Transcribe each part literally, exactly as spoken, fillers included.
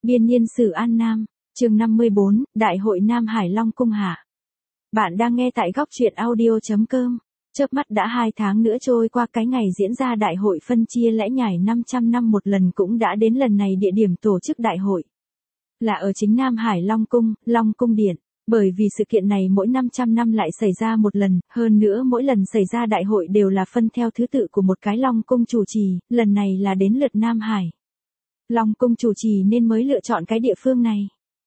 Biên niên sử An Nam, chương năm mươi bốn, Đại hội Nam Hải Long Cung hạ. Bạn đang nghe tại góc truyện audio.com. Chớp mắt đã hai tháng nữa trôi qua, cái ngày diễn ra đại hội phân chia lẽ nhải năm trăm năm một lần cũng đã đến. Lần này địa điểm tổ chức đại hội là ở chính Nam Hải Long Cung, Long Cung Điện. Bởi vì sự kiện này mỗi năm trăm năm lại xảy ra một lần, hơn nữa mỗi lần xảy ra đại hội đều là phân theo thứ tự của một cái Long Cung chủ trì, lần này là đến lượt Nam Hải Long Cung chủ trì nên mới lựa chọn cái địa phương này.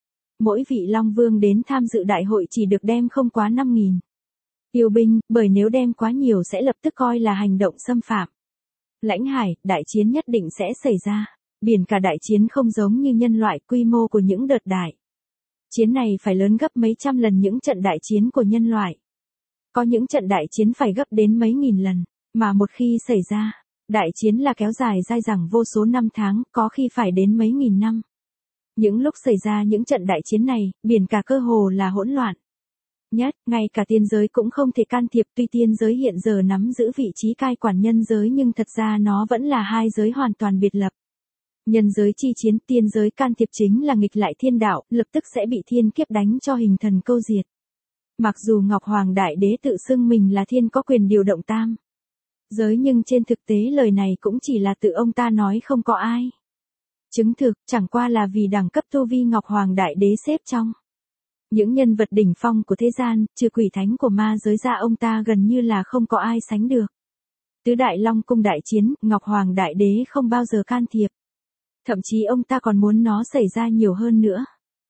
Mỗi vị Long Vương đến tham dự đại hội chỉ được đem không quá năm nghìn yêu binh, bởi nếu đem quá nhiều sẽ lập tức coi là hành động xâm phạm lãnh hải, đại chiến nhất định sẽ xảy ra. Biển cả đại chiến không giống như nhân loại, quy mô của những đợt đại chiến này phải lớn gấp mấy trăm lần những trận đại chiến của nhân loại. Có những trận đại chiến phải gấp đến mấy nghìn lần, mà một khi xảy ra, đại chiến là kéo dài dai dẳng vô số năm tháng, có khi phải đến mấy nghìn năm. Những lúc xảy ra những trận đại chiến này, biển cả cơ hồ là hỗn loạn nhất, ngay cả tiên giới cũng không thể can thiệp. Tuy tiên giới hiện giờ nắm giữ vị trí cai quản nhân giới nhưng thật ra nó vẫn là hai giới hoàn toàn biệt lập. Nhân giới chi chiến, tiên giới can thiệp chính là nghịch lại thiên đạo, lập tức sẽ bị thiên kiếp đánh cho hình thần câu diệt. Mặc dù Ngọc Hoàng Đại Đế tự xưng mình là thiên có quyền điều động tam giới nhưng trên thực tế lời này cũng chỉ là tự ông ta nói, không có ai chứng thực, chẳng qua là vì đẳng cấp tu vi Ngọc Hoàng Đại Đế xếp trong những nhân vật đỉnh phong của thế gian, trừ quỷ thánh của ma giới ra ông ta gần như là không có ai sánh được. Tứ đại Long Cung đại chiến, Ngọc Hoàng Đại Đế không bao giờ can thiệp. Thậm chí ông ta còn muốn nó xảy ra nhiều hơn nữa.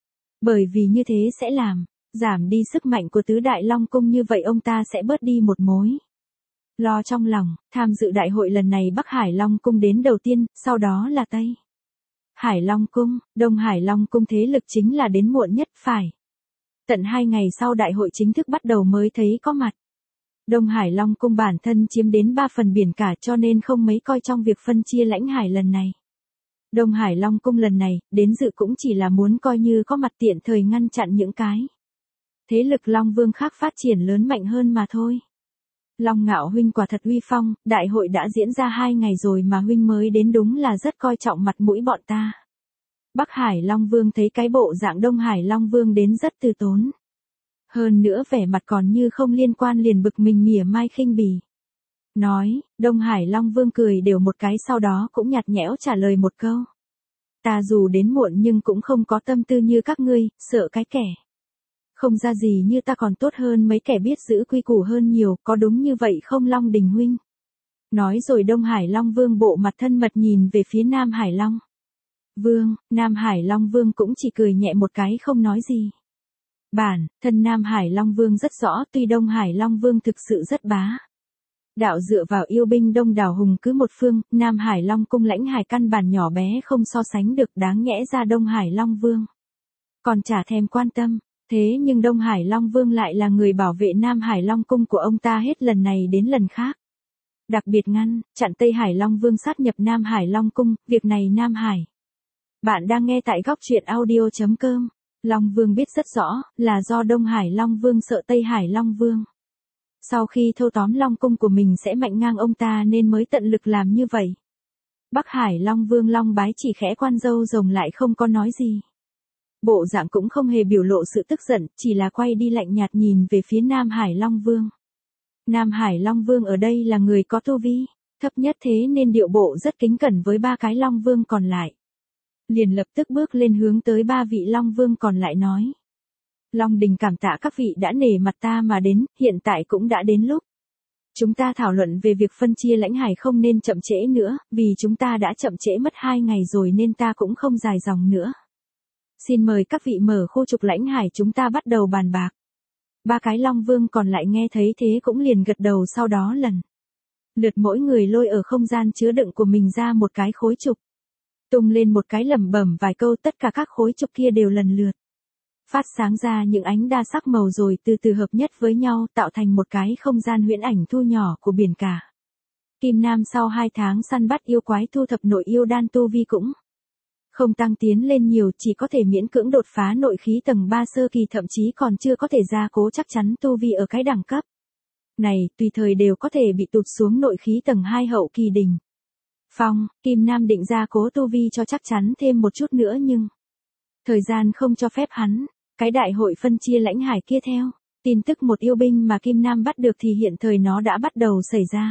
Bởi vì như thế sẽ làm giảm đi sức mạnh của tứ đại Long Cung, như vậy ông ta sẽ bớt đi một mối lo trong lòng. Tham dự đại hội lần này Bắc Hải Long Cung đến đầu tiên, sau đó là Tây Hải Long Cung, Đông Hải Long Cung thế lực chính là đến muộn nhất, phải tận hai ngày sau đại hội chính thức bắt đầu mới thấy có mặt. Đông Hải Long Cung bản thân chiếm đến ba phần biển cả cho nên không mấy coi trong việc phân chia lãnh hải lần này. Đông Hải Long Cung lần này, đến dự cũng chỉ là muốn coi như có mặt tiện thời ngăn chặn những cái thế lực Long Vương khác phát triển lớn mạnh hơn mà thôi. Long Ngạo huynh quả thật uy phong, đại hội đã diễn ra hai ngày rồi mà huynh mới đến, đúng là rất coi trọng mặt mũi bọn ta. Bắc Hải Long Vương thấy cái bộ dạng Đông Hải Long Vương đến rất từ tốn. Hơn nữa vẻ mặt còn như không liên quan, liền bực mình mỉa mai khinh bỉ. Nói, Đông Hải Long Vương cười đều một cái sau đó cũng nhạt nhẽo trả lời một câu. Ta dù đến muộn nhưng cũng không có tâm tư như các ngươi, sợ cái kẻ không ra gì như ta còn tốt hơn mấy kẻ biết giữ quy củ hơn nhiều, có đúng như vậy không Long Đình huynh? Nói rồi Đông Hải Long Vương bộ mặt thân mật nhìn về phía Nam Hải Long Vương, Nam Hải Long Vương cũng chỉ cười nhẹ một cái không nói gì. Bản thân Nam Hải Long Vương rất rõ, tuy Đông Hải Long Vương thực sự rất bá đạo dựa vào yêu binh đông đảo hùng cứ một phương, Nam Hải Long Cung lãnh hải căn bản nhỏ bé không so sánh được, đáng nhẽ ra Đông Hải Long Vương còn chả thèm quan tâm. Thế nhưng Đông Hải Long Vương lại là người bảo vệ Nam Hải Long Cung của ông ta hết lần này đến lần khác. Đặc biệt ngăn chặn Tây Hải Long Vương sát nhập Nam Hải Long Cung, việc này Nam Hải. Bạn đang nghe tại góc truyện audio.com. Long Vương biết rất rõ, là do Đông Hải Long Vương sợ Tây Hải Long Vương sau khi thâu tóm Long Cung của mình sẽ mạnh ngang ông ta nên mới tận lực làm như vậy. Bắc Hải Long Vương Long Bái chỉ khẽ quan râu rồng lại không có nói gì. Bộ dạng cũng không hề biểu lộ sự tức giận, chỉ là quay đi lạnh nhạt nhìn về phía Nam Hải Long Vương. Nam Hải Long Vương ở đây là người có tu vi thấp nhất, thế nên điệu bộ rất kính cẩn với ba cái Long Vương còn lại. Liền lập tức bước lên hướng tới ba vị Long Vương còn lại nói. Long Đình cảm tạ các vị đã nể mặt ta mà đến, hiện tại cũng đã đến lúc chúng ta thảo luận về việc phân chia lãnh hải, không nên chậm trễ nữa, vì chúng ta đã chậm trễ mất hai ngày rồi nên ta cũng không dài dòng nữa. Xin mời các vị mở khu trục lãnh hải, chúng ta bắt đầu bàn bạc. Ba cái Long Vương còn lại nghe thấy thế cũng liền gật đầu, sau đó lần lượt mỗi người lôi ở không gian chứa đựng của mình ra một cái khối trục. Tung lên một cái lẩm bẩm vài câu, tất cả các khối trục kia đều lần lượt phát sáng ra những ánh đa sắc màu rồi từ từ hợp nhất với nhau tạo thành một cái không gian huyễn ảnh thu nhỏ của biển cả. Kim Nam sau hai tháng săn bắt yêu quái thu thập nội yêu đan, tu vi cũng không tăng tiến lên nhiều, chỉ có thể miễn cưỡng đột phá nội khí tầng ba sơ kỳ, thậm chí còn chưa có thể gia cố chắc chắn tu vi ở cái đẳng cấp này, tùy thời đều có thể bị tụt xuống nội khí tầng hai hậu kỳ đỉnh phong. Kim Nam định gia cố tu vi cho chắc chắn thêm một chút nữa nhưng Thời gian không cho phép hắn, cái đại hội phân chia lãnh hải kia theo. Tin tức một yêu binh mà Kim Nam bắt được thì hiện thời nó đã bắt đầu xảy ra.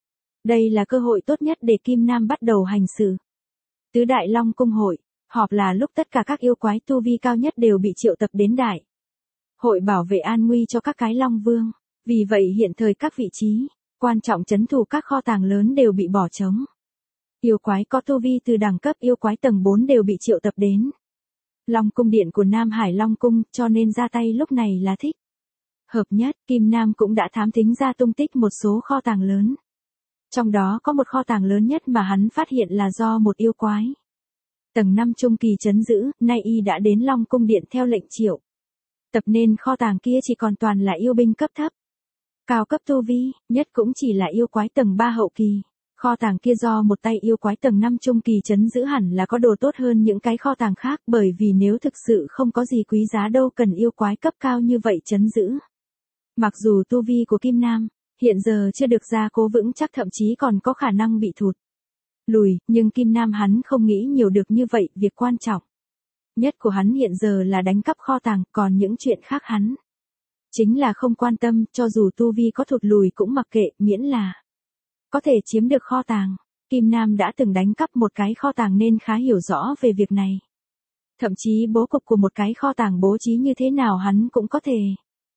Đây là cơ hội tốt nhất để Kim Nam bắt đầu hành sự. Tứ Đại Long Cung hội, họp là lúc tất cả các yêu quái tu vi cao nhất đều bị triệu tập đến đại hội bảo vệ an nguy cho các cái Long Vương. Vì vậy hiện thời các vị trí quan trọng trấn thủ các kho tàng lớn đều bị bỏ trống. Yêu quái có tu vi từ đẳng cấp yêu quái tầng bốn đều bị triệu tập đến Long Cung điện của Nam Hải Long Cung, cho nên ra tay lúc này là thích hợp nhất. Kim Nam cũng đã thám thính ra tung tích một số kho tàng lớn. Trong đó có một kho tàng lớn nhất mà hắn phát hiện là do một yêu quái tầng năm trung kỳ trấn giữ, nay y đã đến Long Cung điện theo lệnh triệu tập, nên kho tàng kia chỉ còn toàn là yêu binh cấp thấp. Cao cấp tu vi, nhất cũng chỉ là yêu quái tầng ba hậu kỳ. Kho tàng kia do một tay yêu quái tầng năm trung kỳ trấn giữ hẳn là có đồ tốt hơn những cái kho tàng khác, bởi vì nếu thực sự không có gì quý giá đâu cần yêu quái cấp cao như vậy trấn giữ. Mặc dù tu vi của Kim Nam hiện giờ chưa được gia cố vững chắc, thậm chí còn có khả năng bị thụt lùi, nhưng Kim Nam hắn không nghĩ nhiều được như vậy. Việc quan trọng nhất của hắn hiện giờ là đánh cắp kho tàng, còn những chuyện khác hắn chính là không quan tâm, cho dù tu vi có thụt lùi cũng mặc kệ, miễn là có thể chiếm được kho tàng. Kim Nam đã từng đánh cắp một cái kho tàng nên khá hiểu rõ về việc này. Thậm chí bố cục của một cái kho tàng bố trí như thế nào hắn cũng có thể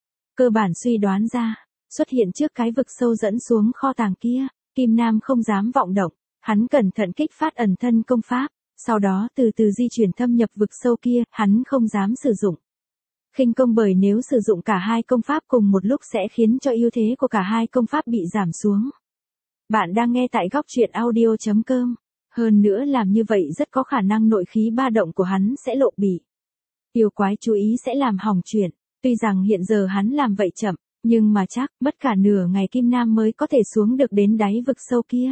cơ bản suy đoán ra. Xuất hiện trước cái vực sâu dẫn xuống kho tàng kia, Kim Nam không dám vọng động, hắn cẩn thận kích phát ẩn thân công pháp, sau đó từ từ di chuyển thâm nhập vực sâu kia. Hắn không dám sử dụng khinh công, bởi nếu sử dụng cả hai công pháp cùng một lúc sẽ khiến cho ưu thế của cả hai công pháp bị giảm xuống. Bạn đang nghe tại góc truyện audio chấm com. Hơn nữa làm như vậy rất có khả năng nội khí ba động của hắn sẽ lộ bị yêu quái chú ý, sẽ làm hỏng chuyện. Tuy rằng hiện giờ hắn làm vậy chậm, nhưng mà chắc mất cả nửa ngày Kim Nam mới có thể xuống được đến đáy vực sâu kia.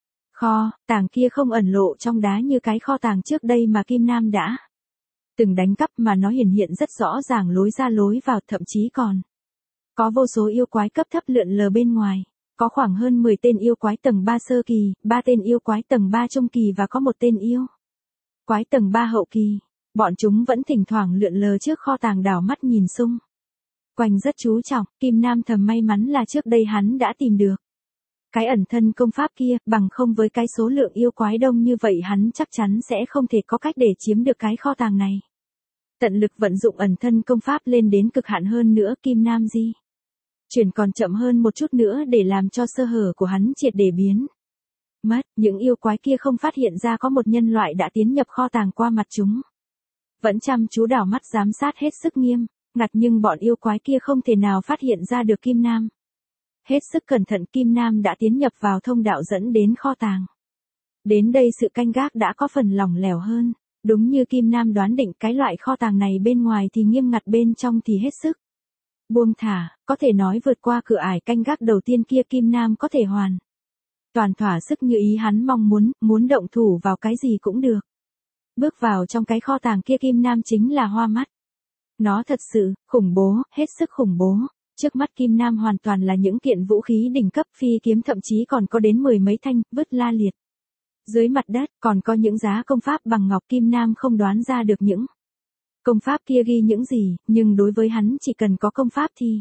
Kho tàng kia không ẩn lộ trong đá như cái kho tàng trước đây mà Kim Nam đã từng đánh cắp, mà nó hiển hiện rất rõ ràng lối ra lối vào, thậm chí còn có vô số yêu quái cấp thấp lượn lờ bên ngoài. Có khoảng hơn mười tên yêu quái tầng ba sơ kỳ, ba tên yêu quái tầng ba trung kỳ và có một tên yêu quái tầng ba hậu kỳ. Bọn chúng vẫn thỉnh thoảng lượn lờ trước kho tàng, đảo mắt nhìn xung quanh rất chú trọng. Kim Nam thầm may mắn là trước đây hắn đã tìm được cái ẩn thân công pháp kia, bằng không với cái số lượng yêu quái đông như vậy hắn chắc chắn sẽ không thể có cách để chiếm được cái kho tàng này. Tận lực vận dụng ẩn thân công pháp lên đến cực hạn hơn nữa, Kim Nam di chuyển còn chậm hơn một chút nữa để làm cho sơ hở của hắn triệt để biến mất. Những yêu quái kia không phát hiện ra có một nhân loại đã tiến nhập kho tàng qua mặt chúng. Vẫn chăm chú đảo mắt giám sát hết sức nghiêm ngặt, nhưng bọn yêu quái kia không thể nào phát hiện ra được Kim Nam. Hết sức cẩn thận, Kim Nam đã tiến nhập vào thông đạo dẫn đến kho tàng. Đến đây sự canh gác đã có phần lỏng lẻo hơn. Đúng như Kim Nam đoán định, cái loại kho tàng này bên ngoài thì nghiêm ngặt, bên trong thì hết sức buông thả, có thể nói vượt qua cửa ải canh gác đầu tiên kia Kim Nam có thể hoàn toàn thỏa sức như ý hắn mong muốn, muốn động thủ vào cái gì cũng được. Bước vào trong cái kho tàng kia Kim Nam chính là hoa mắt. Nó thật sự khủng bố, hết sức khủng bố. Trước mắt Kim Nam hoàn toàn là những kiện vũ khí đỉnh cấp, phi kiếm thậm chí còn có đến mười mấy thanh, vứt la liệt dưới mặt đất, còn có những giá công pháp bằng ngọc. Kim Nam không đoán ra được những công pháp kia ghi những gì, nhưng đối với hắn chỉ cần có công pháp thì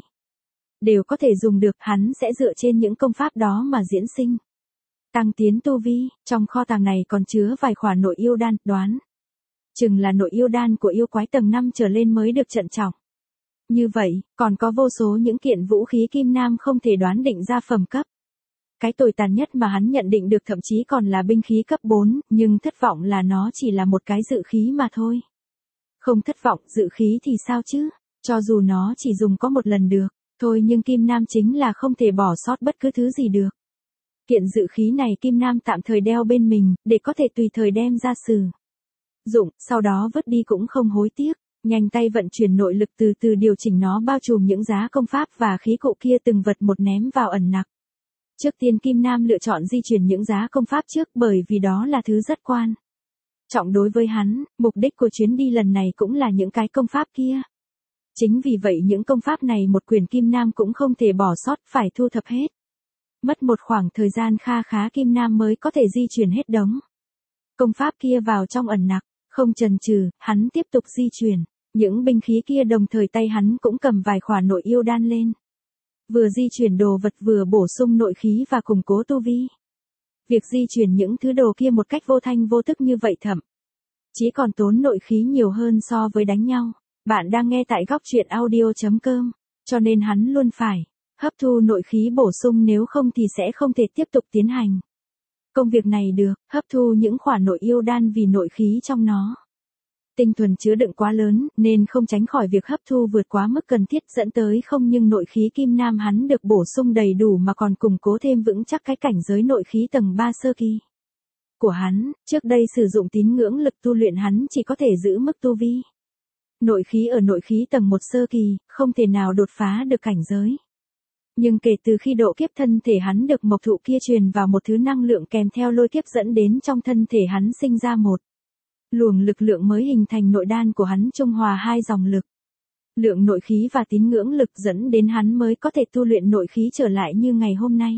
đều có thể dùng được, hắn sẽ dựa trên những công pháp đó mà diễn sinh tăng tiến tu vi. Trong kho tàng này còn chứa vài khỏa nội yêu đan, đoán chừng là nội yêu đan của yêu quái tầng năm trở lên mới được trân trọng. Như vậy, còn có vô số những kiện vũ khí Kim Nam không thể đoán định ra phẩm cấp. Cái tồi tàn nhất mà hắn nhận định được thậm chí còn là binh khí cấp bốn, nhưng thất vọng là nó chỉ là một cái dự khí mà thôi. Không thất vọng, dự khí thì sao chứ, cho dù nó chỉ dùng có một lần được, thôi, nhưng Kim Nam chính là không thể bỏ sót bất cứ thứ gì được. Kiện dự khí này Kim Nam tạm thời đeo bên mình, để có thể tùy thời đem ra sử dụng, sau đó vứt đi cũng không hối tiếc. Nhanh tay vận chuyển nội lực, từ từ điều chỉnh nó bao trùm những giá công pháp và khí cụ kia từng vật một ném vào ẩn nặc. Trước tiên Kim Nam lựa chọn di chuyển những giá công pháp trước, bởi vì đó là thứ rất quan trọng đối với hắn. Mục đích của chuyến đi lần này cũng là những cái công pháp kia. Chính vì vậy những công pháp này một quyển Kim Nam cũng không thể bỏ sót, phải thu thập hết. Mất một khoảng thời gian kha khá Kim Nam mới có thể di chuyển hết đống công pháp kia vào trong ẩn nặc. Không chần chừ, hắn tiếp tục di chuyển. Những binh khí kia đồng thời tay hắn cũng cầm vài khỏa nội yêu đan lên. Vừa di chuyển đồ vật vừa bổ sung nội khí và củng cố tu vi. Việc di chuyển những thứ đồ kia một cách vô thanh vô tức như vậy thậm chí còn tốn nội khí nhiều hơn so với đánh nhau. Bạn đang nghe tại góc truyện audio chấm com, cho nên hắn luôn phải hấp thu nội khí bổ sung, nếu không thì sẽ không thể tiếp tục tiến hành công việc này được. Hấp thu những khỏa nội yêu đan vì nội khí trong nó tinh thuần chứa đựng quá lớn, nên không tránh khỏi việc hấp thu vượt quá mức cần thiết, dẫn tới không nhưng nội khí kim nam hắn được bổ sung đầy đủ mà còn củng cố thêm vững chắc cái cảnh giới nội khí tầng ba sơ kỳ của hắn. Trước đây sử dụng tín ngưỡng lực tu luyện hắn chỉ có thể giữ mức tu vi nội khí ở nội khí tầng một sơ kỳ, không thể nào đột phá được cảnh giới. Nhưng kể từ khi độ kiếp, thân thể hắn được mộc thụ kia truyền vào một thứ năng lượng kèm theo lôi kiếp, dẫn đến trong thân thể hắn sinh ra một luồng lực lượng mới, hình thành nội đan của hắn trung hòa hai dòng lực lượng nội khí và tín ngưỡng lực, dẫn đến hắn mới có thể tu luyện nội khí trở lại như ngày hôm nay.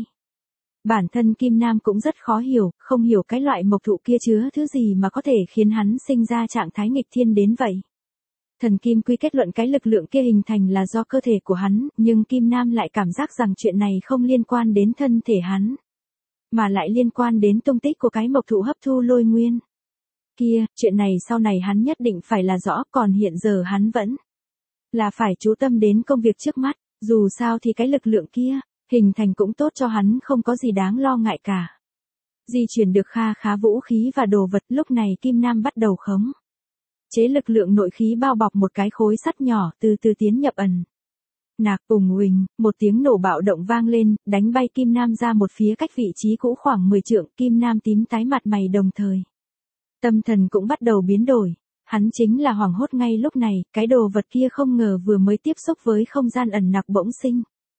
Bản thân Kim Nam cũng rất khó hiểu, không hiểu cái loại mộc thụ kia chứa thứ gì mà có thể khiến hắn sinh ra trạng thái nghịch thiên đến vậy. Thần Kim Quy kết luận cái lực lượng kia hình thành là do cơ thể của hắn, nhưng Kim Nam lại cảm giác rằng chuyện này không liên quan đến thân thể hắn, mà lại liên quan đến tung tích của cái mộc thụ hấp thu lôi nguyên kia. Chuyện này sau này hắn nhất định phải là rõ, còn hiện giờ hắn vẫn là phải chú tâm đến công việc trước mắt. Dù sao thì cái lực lượng kia hình thành cũng tốt cho hắn, không có gì đáng lo ngại cả. Di chuyển được kha khá vũ khí và đồ vật, lúc này Kim Nam bắt đầu khống chế lực lượng nội khí bao bọc một cái khối sắt nhỏ, từ từ tiến nhập ẩn nạc. Ùng uỳnh, một tiếng nổ bạo động vang lên, đánh bay Kim Nam ra một phía cách vị trí cũ khoảng mười trượng. Kim Nam tím tái mặt mày, đồng thời tâm thần cũng bắt đầu biến đổi. Hắn chính là hoảng hốt ngay lúc này, cái đồ vật kia không ngờ vừa mới tiếp xúc với không gian ẩn nặc bỗng sinh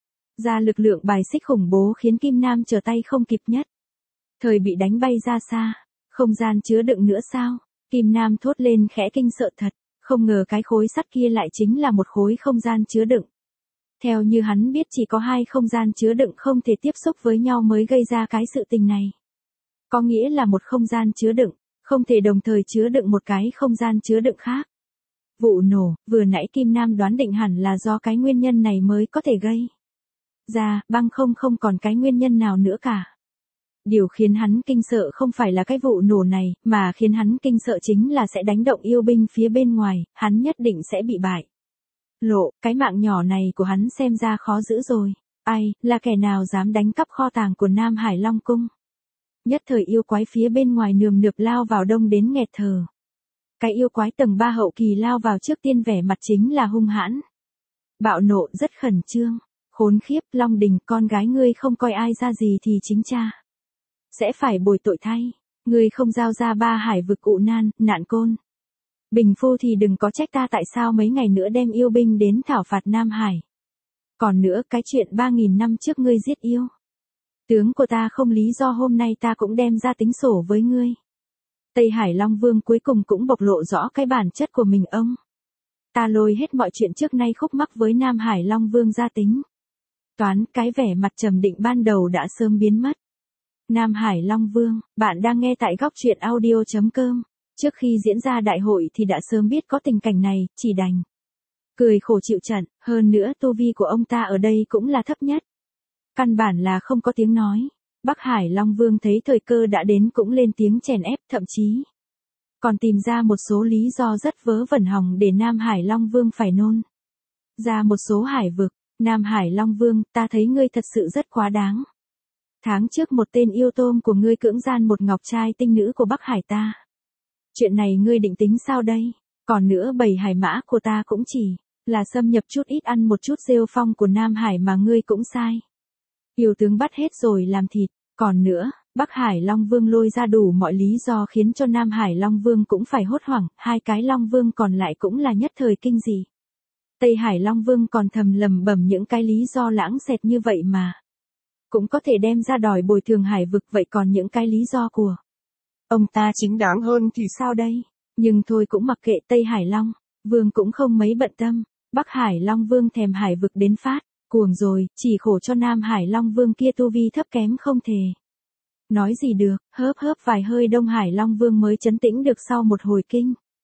ra lực lượng bài xích khủng bố, khiến Kim Nam trở tay không kịp, nhất thời bị đánh bay ra xa. Không gian chứa đựng nữa sao? Kim Nam thốt lên khẽ, kinh sợ thật, không ngờ cái khối sắt kia lại chính là một khối không gian chứa đựng. Theo như hắn biết, chỉ có hai không gian chứa đựng không thể tiếp xúc với nhau mới gây ra cái sự tình này. Có nghĩa là một không gian chứa đựng không thể đồng thời chứa đựng một cái không gian chứa đựng khác. Vụ nổ vừa nãy Kim Nam đoán định hẳn là do cái nguyên nhân này mới có thể gây ra, băng không không còn cái nguyên nhân nào nữa cả. Điều khiến hắn kinh sợ không phải là cái vụ nổ này, mà khiến hắn kinh sợ chính là sẽ đánh động yêu binh phía bên ngoài, hắn nhất định sẽ bị bại lộ. Cái mạng nhỏ này của hắn xem ra khó giữ rồi. Ai, là kẻ nào dám đánh cắp kho tàng của Nam Hải Long Cung? Nhất thời yêu quái phía bên ngoài nườm nượp lao vào, đông đến nghẹt thở. Cái yêu quái tầng ba hậu kỳ lao vào trước tiên, vẻ mặt chính là hung hãn, bạo nộ, rất khẩn trương. Khốn khiếp, Long Đình, con gái ngươi không coi ai ra gì thì chính cha sẽ phải bồi tội thay. Ngươi không giao ra ba hải vực ụ nan, nạn côn Bình Phu thì đừng có trách ta tại sao mấy ngày nữa đem yêu binh đến thảo phạt Nam Hải. Còn nữa, cái chuyện ba nghìn năm trước ngươi giết yêu tướng của ta không lý do, hôm nay ta cũng đem ra tính sổ với ngươi. Tây Hải Long Vương cuối cùng cũng bộc lộ rõ cái bản chất của mình. Ông ta lôi hết mọi chuyện trước nay khúc mắc với Nam Hải Long Vương ra tính toán, cái vẻ mặt trầm định ban đầu đã sớm biến mất. Nam Hải Long Vương, bạn đang nghe tại góc truyện audio chấm com. Trước khi diễn ra đại hội thì đã sớm biết có tình cảnh này, chỉ đành cười khổ chịu trận. Hơn nữa tu vi của ông ta ở đây cũng là thấp nhất, căn bản là không có tiếng nói. Bắc Hải Long Vương thấy thời cơ đã đến cũng lên tiếng chèn ép, thậm chí còn tìm ra một số lý do rất vớ vẩn hỏng để Nam Hải Long Vương phải nôn ra một số hải vực. Nam Hải Long Vương, ta thấy ngươi thật sự rất quá đáng. Tháng trước một tên yêu tôm của ngươi cưỡng gian một ngọc trai tinh nữ của Bắc Hải ta. Chuyện này ngươi định tính sao đây? Còn nữa, bầy hải mã của ta cũng chỉ là xâm nhập chút ít, ăn một chút rêu phong của Nam Hải mà ngươi cũng sai. Yêu tướng bắt hết rồi làm thịt. Còn nữa, Bắc Hải Long Vương lôi ra đủ mọi lý do khiến cho Nam Hải Long Vương cũng phải hốt hoảng, hai cái Long Vương còn lại cũng là nhất thời kinh dị. Tây Hải Long Vương còn thầm lầm bầm những cái lý do lãng xẹt như vậy mà cũng có thể đem ra đòi bồi thường hải vực, vậy còn những cái lý do của ông ta chính đáng hơn thì sao đây? Nhưng thôi cũng mặc kệ, Tây Hải Long Vương cũng không mấy bận tâm. Bắc Hải Long Vương thèm hải vực đến phát cuồng rồi, chỉ khổ cho Nam Hải Long Vương kia tu vi thấp kém không thể nói gì được. Hớp hớp vài hơi, Đông Hải Long Vương mới trấn tĩnh được sau một hồi kinh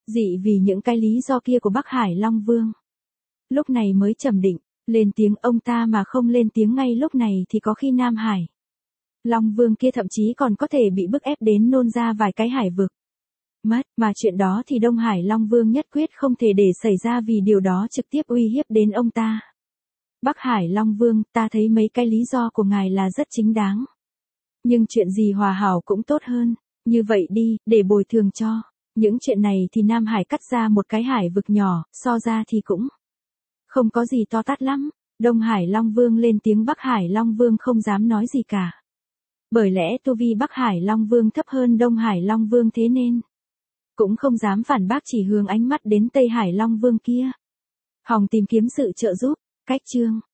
Dị vì những cái lý do kia của Bắc Hải Long Vương. Lúc này mới trầm định, lên tiếng ông ta mà không lên tiếng ngay lúc này thì có khi Nam Hải Long Vương kia thậm chí còn có thể bị bức ép đến nôn ra vài cái hải vực. Mất, mà chuyện đó thì Đông Hải Long Vương nhất quyết không thể để xảy ra vì điều đó trực tiếp uy hiếp đến ông ta. Bắc Hải Long Vương, ta thấy mấy cái lý do của ngài là rất chính đáng. Nhưng chuyện gì hòa hảo cũng tốt hơn, như vậy đi, để bồi thường cho. Những chuyện này thì Nam Hải cắt ra một cái hải vực nhỏ, so ra thì cũng không có gì to tát lắm. Đông Hải Long Vương lên tiếng, Bắc Hải Long Vương không dám nói gì cả. Bởi lẽ tu vi Bắc Hải Long Vương thấp hơn Đông Hải Long Vương, thế nên cũng không dám phản bác, chỉ hướng ánh mắt đến Tây Hải Long Vương kia. Hòng tìm kiếm sự trợ giúp. Cách chương